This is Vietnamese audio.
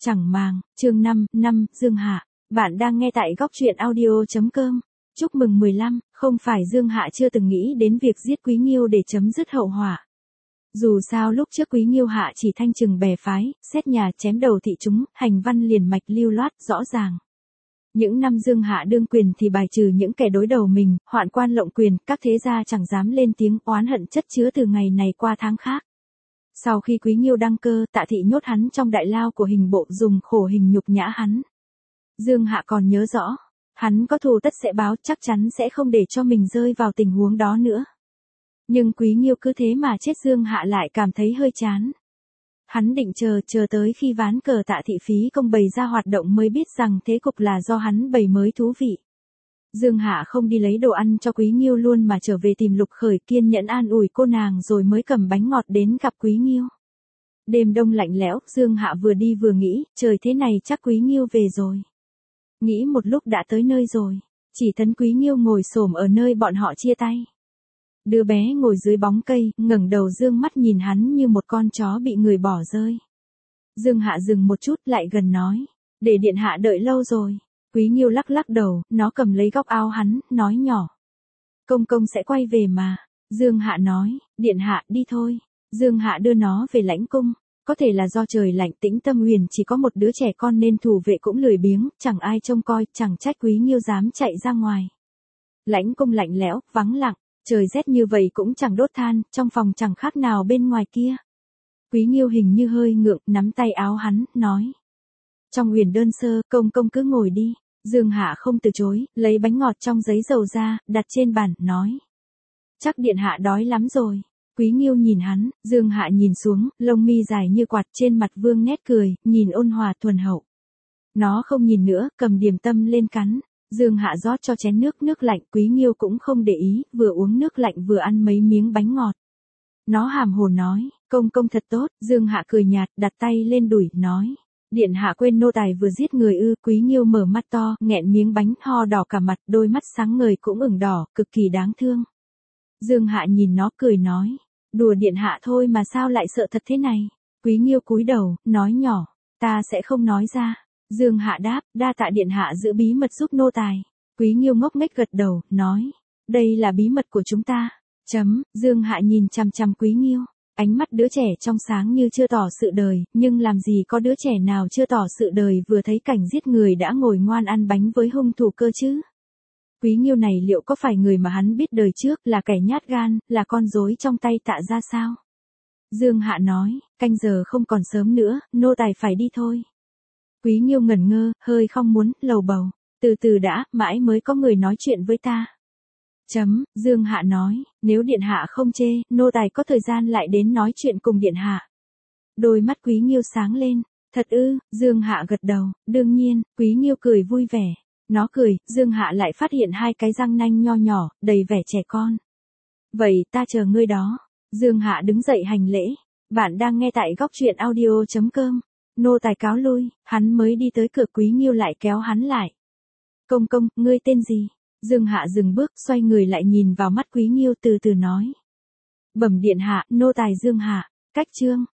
Chẳng màng, chương 5, Dương Hạ. Bạn đang nghe tại góc truyện audio.com. Chúc mừng 15, không phải Dương Hạ chưa từng nghĩ đến việc giết Quý Nghiêu để chấm dứt hậu họa. Dù sao lúc trước Quý Nghiêu Hạ chỉ thanh trừng bè phái, xét nhà chém đầu thị chúng, hành văn liền mạch lưu loát, rõ ràng. Những năm Dương Hạ đương quyền thì bài trừ những kẻ đối đầu mình, hoạn quan lộng quyền, các thế gia chẳng dám lên tiếng oán hận chất chứa từ ngày này qua tháng khác. Sau khi Quý Nghiêu đăng cơ, Tạ thị nhốt hắn trong đại lao của hình bộ dùng khổ hình nhục nhã hắn. Dương Hạ còn nhớ rõ, hắn có thù tất sẽ báo, chắc chắn sẽ không để cho mình rơi vào tình huống đó nữa. Nhưng Quý Nghiêu cứ thế mà chết, Dương Hạ lại cảm thấy hơi chán. Hắn định chờ tới khi ván cờ Tạ thị phí công bày ra hoạt động mới biết rằng thế cục là do hắn bày mới thú vị. Dương Hạ không đi lấy đồ ăn cho Quý Nghiêu luôn mà trở về tìm Lục Khởi, kiên nhẫn an ủi cô nàng rồi mới cầm bánh ngọt đến gặp Quý Nghiêu. Đêm đông lạnh lẽo, Dương Hạ vừa đi vừa nghĩ, trời thế này chắc Quý Nghiêu về rồi. Nghĩ một lúc đã tới nơi rồi, chỉ thấy Quý Nghiêu ngồi xổm ở nơi bọn họ chia tay. Đứa bé ngồi dưới bóng cây, ngẩng đầu dương mắt nhìn hắn như một con chó bị người bỏ rơi. Dương Hạ dừng một chút lại gần nói, để điện hạ đợi lâu rồi. Quý Nghiêu lắc lắc đầu, nó cầm lấy góc áo hắn, nói nhỏ. Công công sẽ quay về mà. Dương Hạ nói, điện hạ đi thôi. Dương Hạ đưa nó về lãnh cung. Có thể là do trời lạnh, Tĩnh Tâm Huyền chỉ có một đứa trẻ con nên thủ vệ cũng lười biếng, chẳng ai trông coi, chẳng trách Quý Nghiêu dám chạy ra ngoài. Lãnh cung lạnh lẽo, vắng lặng, trời rét như vậy cũng chẳng đốt than, trong phòng chẳng khác nào bên ngoài kia. Quý Nghiêu hình như hơi ngượng, nắm tay áo hắn, nói. Trong huyền đơn sơ, công công cứ ngồi đi. Dương Hạ không từ chối, lấy bánh ngọt trong giấy dầu ra, đặt trên bàn, nói. Chắc điện hạ đói lắm rồi. Quý Nghiêu nhìn hắn, Dương Hạ nhìn xuống, lông mi dài như quạt, trên mặt vương nét cười, nhìn ôn hòa thuần hậu. Nó không nhìn nữa, cầm điểm tâm lên cắn. Dương Hạ rót cho chén nước lạnh, Quý Nghiêu cũng không để ý, vừa uống nước lạnh vừa ăn mấy miếng bánh ngọt. Nó hàm hồ nói, công công thật tốt. Dương Hạ cười nhạt, đặt tay lên đùi, nói. Điện hạ quên nô tài vừa giết người ư? Quý Nghiêu mở mắt to, nghẹn miếng bánh, ho đỏ cả mặt, đôi mắt sáng ngời cũng ửng đỏ, cực kỳ đáng thương. Dương Hạ nhìn nó cười nói, đùa điện hạ thôi mà sao lại sợ thật thế này? Quý Nghiêu cúi đầu, nói nhỏ, ta sẽ không nói ra. Dương Hạ đáp, đa tạ điện hạ giữ bí mật giúp nô tài. Quý Nghiêu ngốc nghếch gật đầu, nói, đây là bí mật của chúng ta. Dương Hạ nhìn chằm chằm Quý Nghiêu. Ánh mắt đứa trẻ trong sáng như chưa tỏ sự đời, nhưng làm gì có đứa trẻ nào chưa tỏ sự đời vừa thấy cảnh giết người đã ngồi ngoan ăn bánh với hung thủ cơ chứ. Quý Nghiêu này liệu có phải người mà hắn biết đời trước, là kẻ nhát gan, là con rối trong tay Tạ ra sao? Dương Hạ nói, canh giờ không còn sớm nữa, nô tài phải đi thôi. Quý Nghiêu ngẩn ngơ, hơi không muốn, lầu bầu, từ từ đã, mãi mới có người nói chuyện với ta. Dương Hạ nói, nếu điện hạ không chê, nô tài có thời gian lại đến nói chuyện cùng điện hạ. Đôi mắt Quý Nghiêu sáng lên, thật ư? Dương Hạ gật đầu, đương nhiên. Quý Nghiêu cười vui vẻ. Nó cười, Dương Hạ lại phát hiện hai cái răng nanh nho nhỏ, đầy vẻ trẻ con. Vậy ta chờ ngươi đó. Dương Hạ đứng dậy hành lễ. Bạn đang nghe tại góc truyện audio.com. Nô tài cáo lui. Hắn mới đi tới cửa, Quý Nghiêu lại kéo hắn lại. Công công, ngươi tên gì? Dương Hạ dừng bước, xoay người lại nhìn vào mắt Quý Nghiêu, từ từ nói. Bẩm điện hạ, nô tài Dương Hạ. Cách chương.